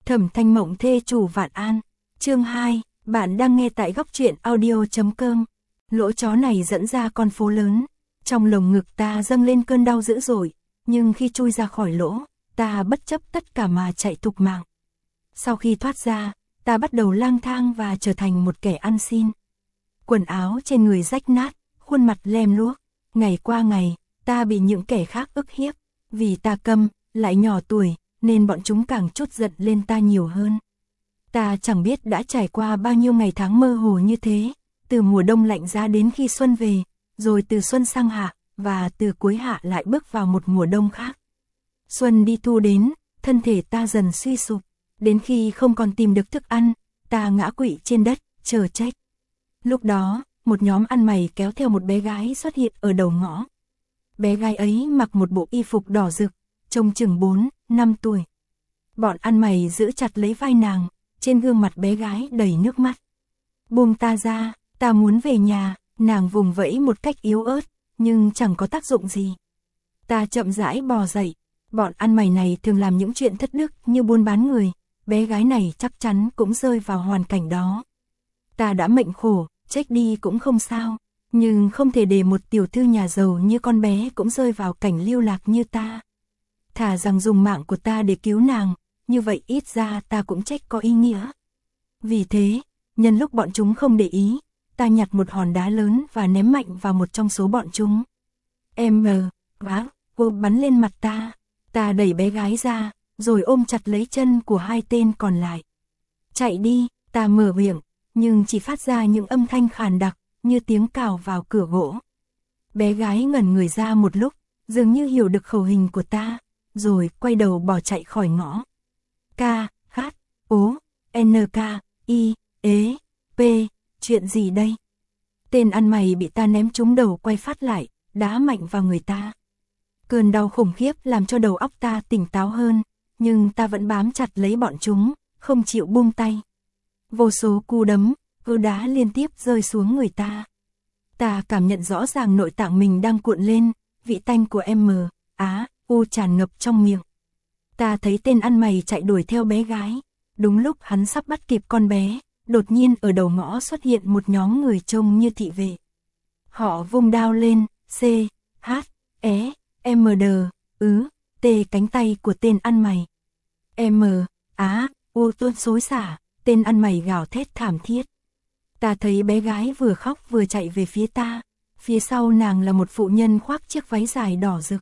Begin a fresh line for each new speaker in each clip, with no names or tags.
Thẩm Thanh Mộng thê chủ Vạn An. Chương 2, bạn đang nghe tại góc truyện audio.com. Lỗ chó này dẫn ra con phố lớn, trong lồng ngực ta dâng lên cơn đau dữ dội, nhưng khi chui ra khỏi lỗ, ta bất chấp tất cả mà chạy thục mạng. Sau khi thoát ra, ta bắt đầu lang thang và trở thành một kẻ ăn xin. Quần áo trên người rách nát, khuôn mặt lem luốc, ngày qua ngày, ta bị những kẻ khác ức hiếp, vì ta câm, lại nhỏ tuổi, nên bọn chúng càng trút giận lên ta nhiều hơn. Ta chẳng biết đã trải qua bao nhiêu ngày tháng mơ hồ như thế, từ mùa đông lạnh giá đến khi xuân về, rồi từ xuân sang hạ, và từ cuối hạ lại bước vào một mùa đông khác. Xuân đi thu đến, thân thể ta dần suy sụp, đến khi không còn tìm được thức ăn, ta ngã quỵ trên đất, chờ chết. Lúc đó, một nhóm ăn mày kéo theo một bé gái xuất hiện ở đầu ngõ. Bé gái ấy mặc một bộ y phục đỏ rực, trông chừng 4-5 tuổi. Bọn ăn mày giữ chặt lấy vai nàng, trên gương mặt bé gái đầy nước mắt. Buông ta ra, ta muốn về nhà, nàng vùng vẫy một cách yếu ớt, nhưng chẳng có tác dụng gì. Ta chậm rãi bò dậy, bọn ăn mày này thường làm những chuyện thất đức như buôn bán người, bé gái này chắc chắn cũng rơi vào hoàn cảnh đó. Ta đã mệnh khổ, chết đi cũng không sao, nhưng không thể để một tiểu thư nhà giàu như con bé cũng rơi vào cảnh lưu lạc như ta. Thà rằng dùng mạng của ta để cứu nàng, như vậy ít ra ta cũng chết có ý nghĩa. Vì thế, nhân lúc bọn chúng không để ý, ta nhặt một hòn đá lớn và ném mạnh vào một trong số bọn chúng. Cô bắn lên mặt ta. Ta đẩy bé gái ra, rồi ôm chặt lấy chân của hai tên còn lại. Chạy đi, ta mở miệng, nhưng chỉ phát ra những âm thanh khàn đặc, như tiếng cào vào cửa gỗ. Bé gái ngẩn người ra một lúc, dường như hiểu được khẩu hình của ta, rồi quay đầu bỏ chạy khỏi ngõ. K-H-O-N-K-I-E-P, chuyện gì đây? Tên ăn mày bị ta ném trúng đầu quay phát lại, đá mạnh vào người ta. Cơn đau khủng khiếp làm cho đầu óc ta tỉnh táo hơn, nhưng ta vẫn bám chặt lấy bọn chúng, không chịu buông tay. Vô số cú đấm, cú đá liên tiếp rơi xuống người ta. Ta cảm nhận rõ ràng nội tạng mình đang cuộn lên, vị tanh của U tràn ngập trong miệng. Ta thấy tên ăn mày chạy đuổi theo bé gái. Đúng lúc hắn sắp bắt kịp con bé, đột nhiên ở đầu ngõ xuất hiện một nhóm người trông như thị vệ. Họ vung đao lên, C-H-E-M-D, cánh tay của tên ăn mày. Tuôn xối xả, tên ăn mày gào thét thảm thiết. Ta thấy bé gái vừa khóc vừa chạy về phía ta, phía sau nàng là một phụ nhân khoác chiếc váy dài đỏ rực.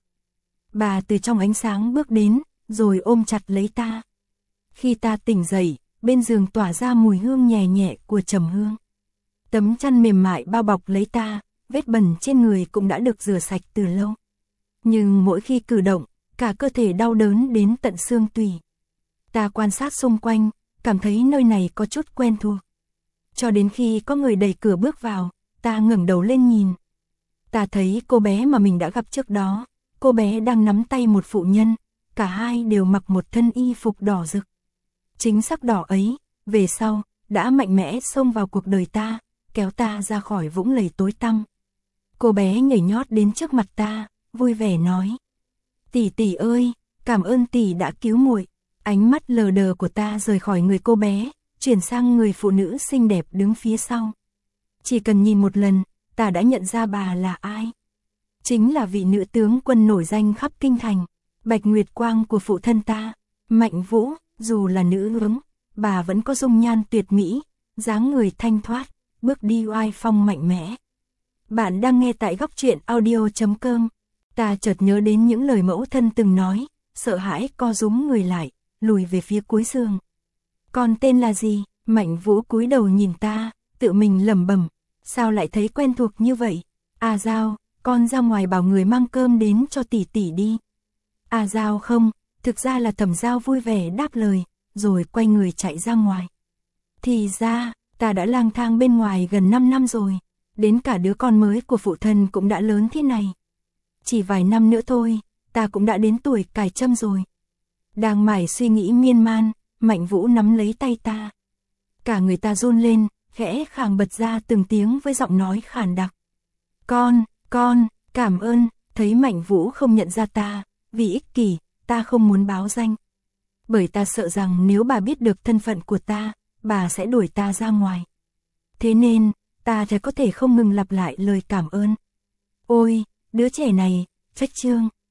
Bà từ trong ánh sáng bước đến, rồi ôm chặt lấy ta. Khi ta tỉnh dậy, bên giường tỏa ra mùi hương nhẹ nhẹ của trầm hương. Tấm chăn mềm mại bao bọc lấy ta, vết bẩn trên người cũng đã được rửa sạch từ lâu. Nhưng mỗi khi cử động, cả cơ thể đau đớn đến tận xương tủy. Ta quan sát xung quanh, cảm thấy nơi này có chút quen thuộc. Cho đến khi có người đẩy cửa bước vào, ta ngẩng đầu lên nhìn. Ta thấy cô bé mà mình đã gặp trước đó, cô bé đang nắm tay một phụ nhân, cả hai đều mặc một thân y phục đỏ rực. Chính sắc đỏ ấy, về sau, đã mạnh mẽ xông vào cuộc đời ta, kéo ta ra khỏi vũng lầy tối tăm. Cô bé nhảy nhót đến trước mặt ta, vui vẻ nói: "Tỷ tỷ ơi, cảm ơn tỷ đã cứu muội." Ánh mắt lờ đờ của ta rời khỏi người cô bé, chuyển sang người phụ nữ xinh đẹp đứng phía sau. Chỉ cần nhìn một lần, ta đã nhận ra bà là ai. Chính là vị nữ tướng quân nổi danh khắp kinh thành, Bạch Nguyệt Quang của phụ thân ta, Mạnh Vũ. Dù là nữ hướng, bà vẫn có dung nhan tuyệt mỹ, dáng người thanh thoát, bước đi oai phong mạnh mẽ. Bạn đang nghe tại góc truyện audio.com. Ta chợt nhớ đến những lời mẫu thân từng nói, sợ hãi co rúm người lại, lùi về phía cuối giường. "Con tên là gì?" Mạnh Vũ cúi đầu nhìn ta, tự mình lẩm bẩm, sao lại thấy quen thuộc như vậy? "Giao, con ra ngoài bảo người mang cơm đến cho tỷ tỷ đi." "Giao không." Thực ra là Thẩm Giao vui vẻ đáp lời, rồi quay người chạy ra ngoài. Thì ra, ta đã lang thang bên ngoài gần 5 năm rồi, đến cả đứa con mới của phụ thân cũng đã lớn thế này. Chỉ vài năm nữa thôi, ta cũng đã đến tuổi cài châm rồi. Đang mải suy nghĩ miên man, Mạnh Vũ nắm lấy tay ta. Cả người ta run lên, khẽ khàng bật ra từng tiếng với giọng nói khàn đặc. Con, cảm ơn." Thấy Mạnh Vũ không nhận ra ta, vì ích kỷ, ta không muốn báo danh. Bởi ta sợ rằng nếu bà biết được thân phận của ta, bà sẽ đuổi ta ra ngoài. Thế nên, ta才có thể không ngừng lặp lại lời cảm ơn. Ôi, đứa trẻ này, phách trương.